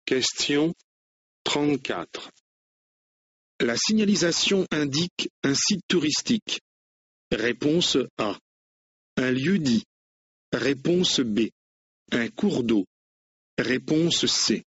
Question 34. La signalisation indique un site touristique. Réponse A. Un lieu-dit. Réponse B. Un cours d'eau. Réponse C.